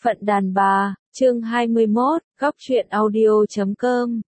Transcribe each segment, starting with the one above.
Phận đàn bà, chương 21, góc truyện audio.com.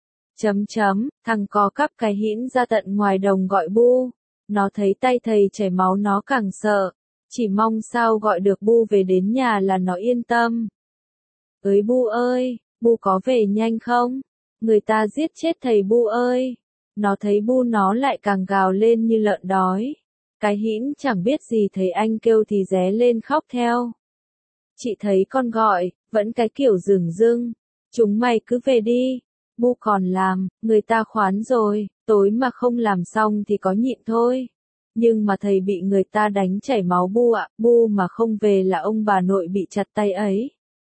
Thằng có cắp cái hĩn ra tận ngoài đồng gọi Bu. Nó thấy tay thầy chảy máu nó càng sợ. Chỉ mong sao gọi được Bu về đến nhà là nó yên tâm. Ới Bu ơi, Bu có về nhanh không? Người ta giết chết thầy Bu ơi. Nó thấy Bu nó lại càng gào lên như lợn đói. Cái hĩn chẳng biết gì thấy anh kêu thì ré lên khóc theo. Chị thấy con gọi, vẫn cái kiểu dửng dưng. Chúng mày cứ về đi. Bu còn làm, người ta khoán rồi, tối mà không làm xong thì có nhịn thôi. Nhưng mà thầy bị người ta đánh chảy máu Bu ạ, Bu mà không về là ông bà nội bị chặt tay ấy.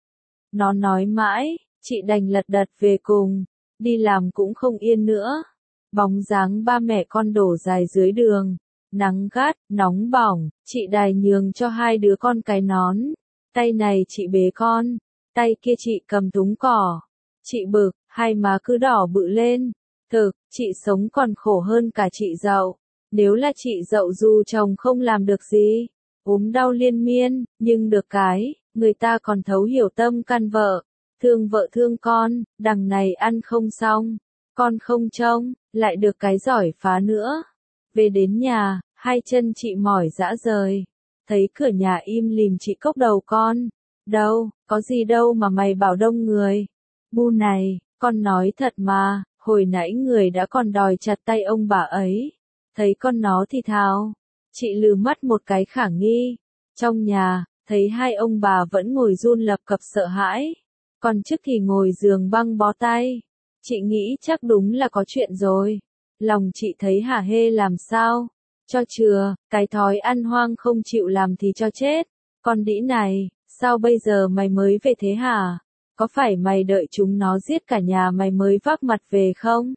Nó nói mãi, chị đành lật đật về cùng, đi làm cũng không yên nữa. Bóng dáng ba mẹ con đổ dài dưới đường, nắng gắt, nóng bỏng, chị đài nhường cho hai đứa con cái nón. Tay này chị bế con, tay kia chị cầm thúng cỏ. Chị bực, hai má cứ đỏ bự lên. Thực, chị sống còn khổ hơn cả chị Dậu. Nếu là chị Dậu dù chồng không làm được gì, ốm đau liên miên, nhưng được cái, người ta còn thấu hiểu tâm can vợ, thương vợ thương con, đằng này ăn không xong, con không trông, lại được cái giỏi phá nữa. Về đến nhà, hai chân chị mỏi rã rời. Thấy cửa nhà im lìm chị cốc đầu con. Đâu, có gì đâu mà mày bảo đông người. Bu này, con nói thật mà, hồi nãy người đã còn đòi chặt tay ông bà ấy. Thấy con nó thì thào. Chị lừ mắt một cái khả nghi. Trong nhà, thấy hai ông bà vẫn ngồi run lập cập sợ hãi. Còn trước thì ngồi giường băng bó tay. Chị nghĩ chắc đúng là có chuyện rồi. Lòng chị thấy hả hê làm sao. Cho chừa, cái thói ăn hoang không chịu làm thì cho chết. Con đĩ này, sao bây giờ mày mới về thế hả? Có phải mày đợi chúng nó giết cả nhà mày mới vác mặt về không?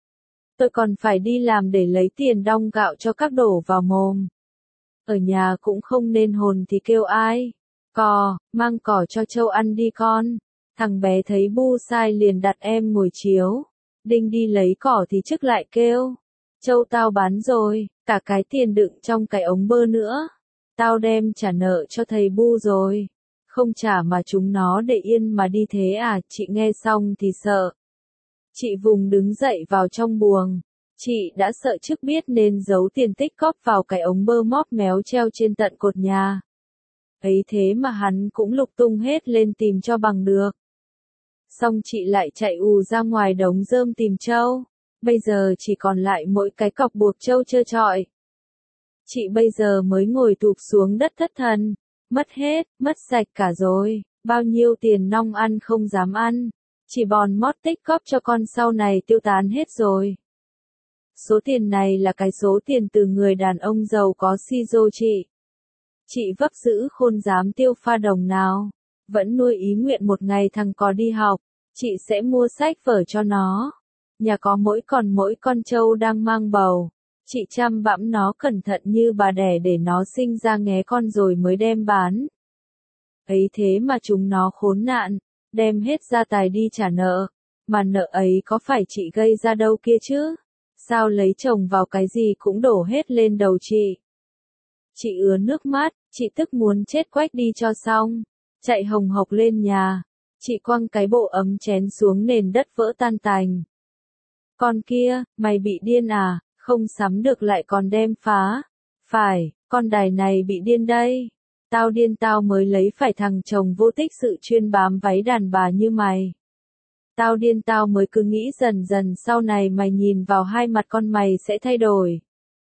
Tôi còn phải đi làm để lấy tiền đong gạo cho các đổ vào mồm. Ở nhà cũng không nên hồn thì kêu ai. Cò, mang cỏ cho trâu ăn đi con. Thằng bé thấy Bu sai liền đặt em ngồi chiếu. Đinh đi lấy cỏ thì trước lại kêu. Trâu tao bán rồi, cả cái tiền đựng trong cái ống bơ nữa. Tao đem trả nợ cho thầy Bu rồi. Không trả mà chúng nó để yên mà đi thế à, chị nghe xong thì sợ. Chị vùng đứng dậy vào trong buồng. Chị đã sợ trước biết nên giấu tiền tích cóp vào cái ống bơ móp méo treo trên tận cột nhà. Ấy thế mà hắn cũng lục tung hết lên tìm cho bằng được. Xong chị lại chạy ù ra ngoài đống rơm tìm trâu. Bây giờ chỉ còn lại mỗi cái cọc buộc trâu trơ trọi. Chị bây giờ mới ngồi thụp xuống đất thất thần. Mất hết, mất sạch cả rồi. Bao nhiêu tiền nong ăn không dám ăn. Chỉ bòn mót tích cóp cho con sau này tiêu tán hết rồi. Số tiền này là cái số tiền từ người đàn ông giàu có si dô chị. Chị vấp giữ khôn dám tiêu pha đồng nào. Vẫn nuôi ý nguyện một ngày thằng có đi học, chị sẽ mua sách vở cho nó. Nhà có mỗi con trâu đang mang bầu. Chị chăm bẵm nó cẩn thận như bà đẻ để nó sinh ra nghé con rồi mới đem bán. Ấy thế mà chúng nó khốn nạn, đem hết gia tài đi trả nợ. Mà nợ ấy có phải chị gây ra đâu kia chứ? Sao lấy chồng vào cái gì cũng đổ hết lên đầu chị? Chị ứa nước mắt, chị tức muốn chết quách đi cho xong. Chạy hồng hộc lên nhà. Chị quăng cái bộ ấm chén xuống nền đất vỡ tan tành. Con kia, mày bị điên à? Không sắm được lại còn đem phá. Phải, con đài này bị điên đây. Tao điên tao mới lấy phải thằng chồng vô tích sự chuyên bám váy đàn bà như mày. Tao điên tao mới cứ nghĩ dần dần sau này mày nhìn vào hai mặt con mày sẽ thay đổi.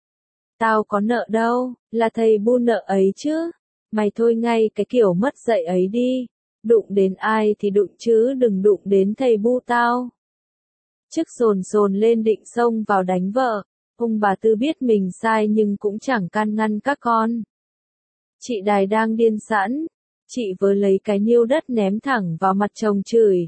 Tao có nợ đâu, là thầy Bu nợ ấy chứ. Mày thôi ngay cái kiểu mất dạy ấy đi. Đụng đến ai thì đụng chứ đừng đụng đến thầy Bu tao. Chức sồn lên định xông vào đánh vợ. Ông bà Tư biết mình sai nhưng cũng chẳng can ngăn các con. Chị đài đang điên sẵn. Chị vừa lấy cái niêu đất ném thẳng vào mặt chồng chửi.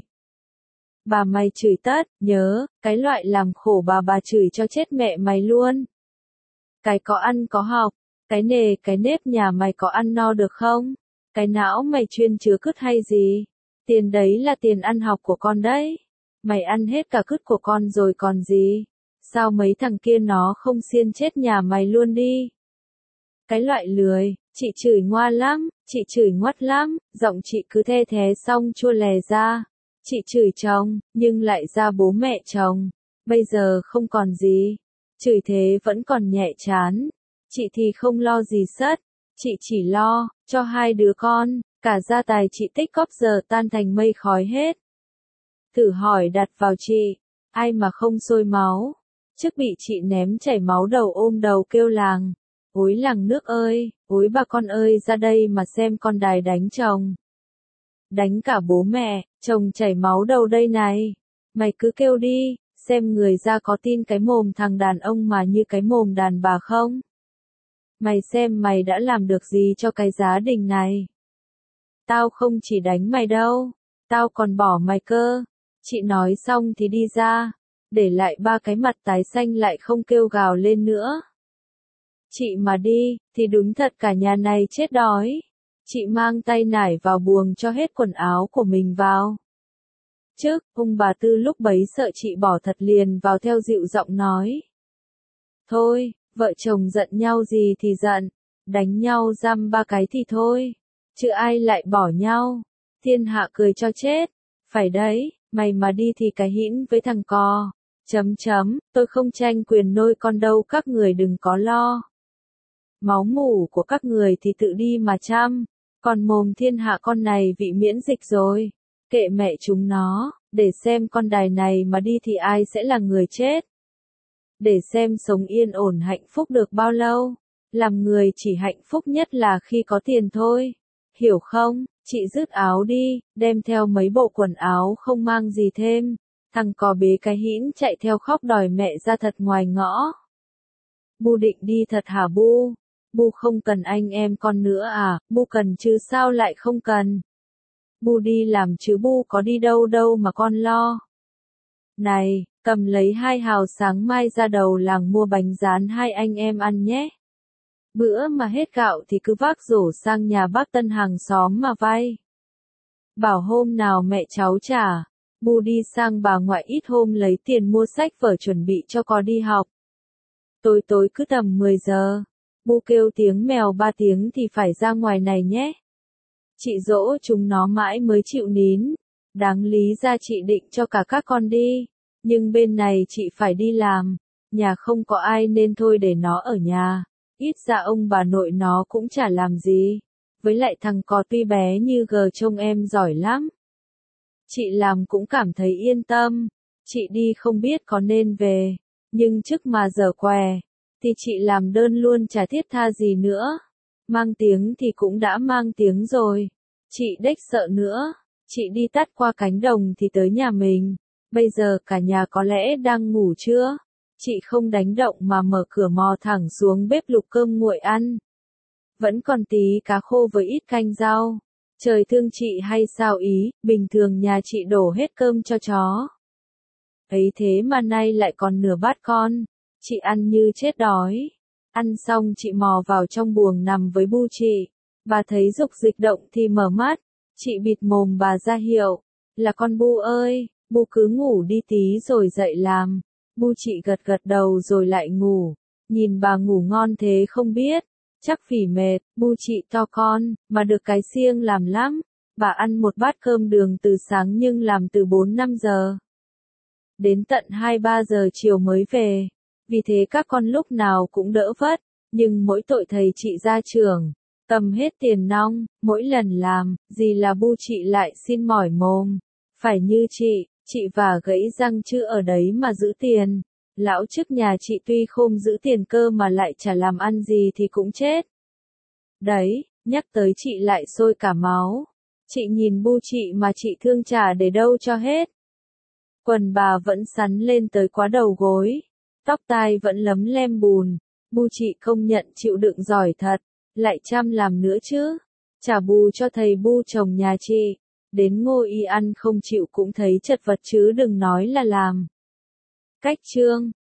Bà mày chửi tất, nhớ, cái loại làm khổ bà chửi cho chết mẹ mày luôn. Cái có ăn có học, cái nề cái nếp nhà mày có ăn no được không? Cái não mày chuyên chứa cứt hay gì? Tiền đấy là tiền ăn học của con đấy. Mày ăn hết cả cứt của con rồi còn gì? Sao mấy thằng kia nó không xiên chết nhà mày luôn đi? Cái loại lười, Chị chửi ngoa lắm, chị chửi ngoắt lắm, giọng chị cứ the thé xong chua lè ra. Chị chửi chồng, nhưng lại ra bố mẹ chồng. Bây giờ không còn gì. Chửi thế vẫn còn nhẹ chán. Chị thì không lo gì sất. Chị chỉ lo, cho hai đứa con, cả gia tài chị tích cóp giờ tan thành mây khói hết. Thử hỏi đặt vào chị, ai mà không sôi máu. Trước bị chị ném chảy máu đầu ôm đầu kêu làng. Ối làng nước ơi, ối bà con ơi ra đây mà xem con đài đánh chồng. Đánh cả bố mẹ, chồng chảy máu đầu đây này. Mày cứ kêu đi, xem người ra có tin cái mồm thằng đàn ông mà như cái mồm đàn bà không? Mày xem mày đã làm được gì cho cái gia đình này. Tao không chỉ đánh mày đâu, tao còn bỏ mày cơ. Chị nói xong thì đi ra, để lại ba cái mặt tái xanh lại không kêu gào lên nữa. Chị mà đi, thì đúng thật cả nhà này chết đói. Chị mang tay nải vào buồng cho hết quần áo của mình vào. Trước, ông bà Tư lúc bấy sợ chị bỏ thật liền vào theo dịu giọng nói. Thôi, vợ chồng giận nhau gì thì giận, đánh nhau giam ba cái thì thôi, chứ ai lại bỏ nhau. Thiên hạ cười cho chết, phải đấy, mày mà đi thì cái hĩn với thằng cò. Tôi không tranh quyền nuôi con đâu các người đừng có lo. Máu mủ của các người thì tự đi mà chăm, còn mồm thiên hạ con này vị miễn dịch rồi. Kệ mẹ chúng nó, để xem con đài này mà đi thì ai sẽ là người chết. Để xem sống yên ổn hạnh phúc được bao lâu. Làm người chỉ hạnh phúc nhất là khi có tiền thôi. Hiểu không? Chị dứt áo đi, đem theo mấy bộ quần áo không mang gì thêm. Thằng cò bế cái hĩn chạy theo khóc đòi mẹ ra thật ngoài ngõ. Bu định đi thật hả Bu? Bu không cần anh em con nữa à? Bu cần chứ sao lại không cần? Bu đi làm chứ Bu có đi đâu đâu mà con lo. Này, cầm lấy 2 hào sáng mai ra đầu làng mua bánh rán hai anh em ăn nhé. Bữa mà hết gạo thì cứ vác rổ sang nhà bác Tân hàng xóm mà vay. Bảo hôm nào mẹ cháu trả. Bu đi sang bà ngoại ít hôm lấy tiền mua sách vở chuẩn bị cho con đi học. Tối cứ tầm 10 giờ. Bu kêu tiếng mèo 3 tiếng thì phải ra ngoài này nhé. Chị dỗ chúng nó mãi mới chịu nín. Đáng lý ra chị định cho cả các con đi. Nhưng bên này chị phải đi làm. Nhà không có ai nên thôi để nó ở nhà. Ít ra ông bà nội nó cũng chả làm gì. Với lại thằng cò tuy bé như gờ trông em giỏi lắm. Chị làm cũng cảm thấy yên tâm. Chị đi không biết có nên về. Nhưng trước mà giờ què. Thì chị làm đơn luôn chả thiết tha gì nữa. Mang tiếng thì cũng đã mang tiếng rồi. Chị đếch sợ nữa. Chị đi tắt qua cánh đồng thì tới nhà mình. Bây giờ cả nhà có lẽ đang ngủ chưa? Chị không đánh động mà mở cửa mò thẳng xuống bếp lục cơm nguội ăn. Vẫn còn tí cá khô với ít canh rau. Trời thương chị hay sao ý, bình thường nhà chị đổ hết cơm cho chó. Ấy thế mà nay lại còn nửa bát con. Chị ăn như chết đói. Ăn xong chị mò vào trong buồng nằm với Bu chị. Bà thấy dục dịch động thì mở mắt. Chị bịt mồm bà ra hiệu. Là con Bu ơi, Bu cứ ngủ đi tí rồi dậy làm. Bu chị gật gật đầu rồi lại ngủ. Nhìn bà ngủ ngon thế không biết. Chắc phỉ mệt, Bu chị to con, mà được cái siêng làm lắm. Bà ăn một bát cơm đường từ sáng nhưng làm từ 4-5 giờ. Đến tận 2-3 giờ chiều mới về. Vì thế các con lúc nào cũng đỡ vất. Nhưng mỗi tội thầy chị ra trường. Cầm hết tiền nong, mỗi lần làm, gì là Bu chị lại xin mỏi mồm. Phải như chị và gãy răng chứ ở đấy mà giữ tiền. Lão chức nhà chị tuy không giữ tiền cơ mà lại chả làm ăn gì thì cũng chết. Đấy, nhắc tới chị lại sôi cả máu. Chị nhìn Bu chị mà chị thương chả để đâu cho hết. Quần bà vẫn sắn lên tới quá đầu gối. Tóc tai vẫn lấm lem bùn. Bu chị công nhận chịu đựng giỏi thật. Lại chăm làm nữa chứ. Trả bù cho thầy Bu chồng nhà chị. Đến Ngô Y ăn không chịu cũng thấy chật vật chứ đừng nói là làm. Cách chương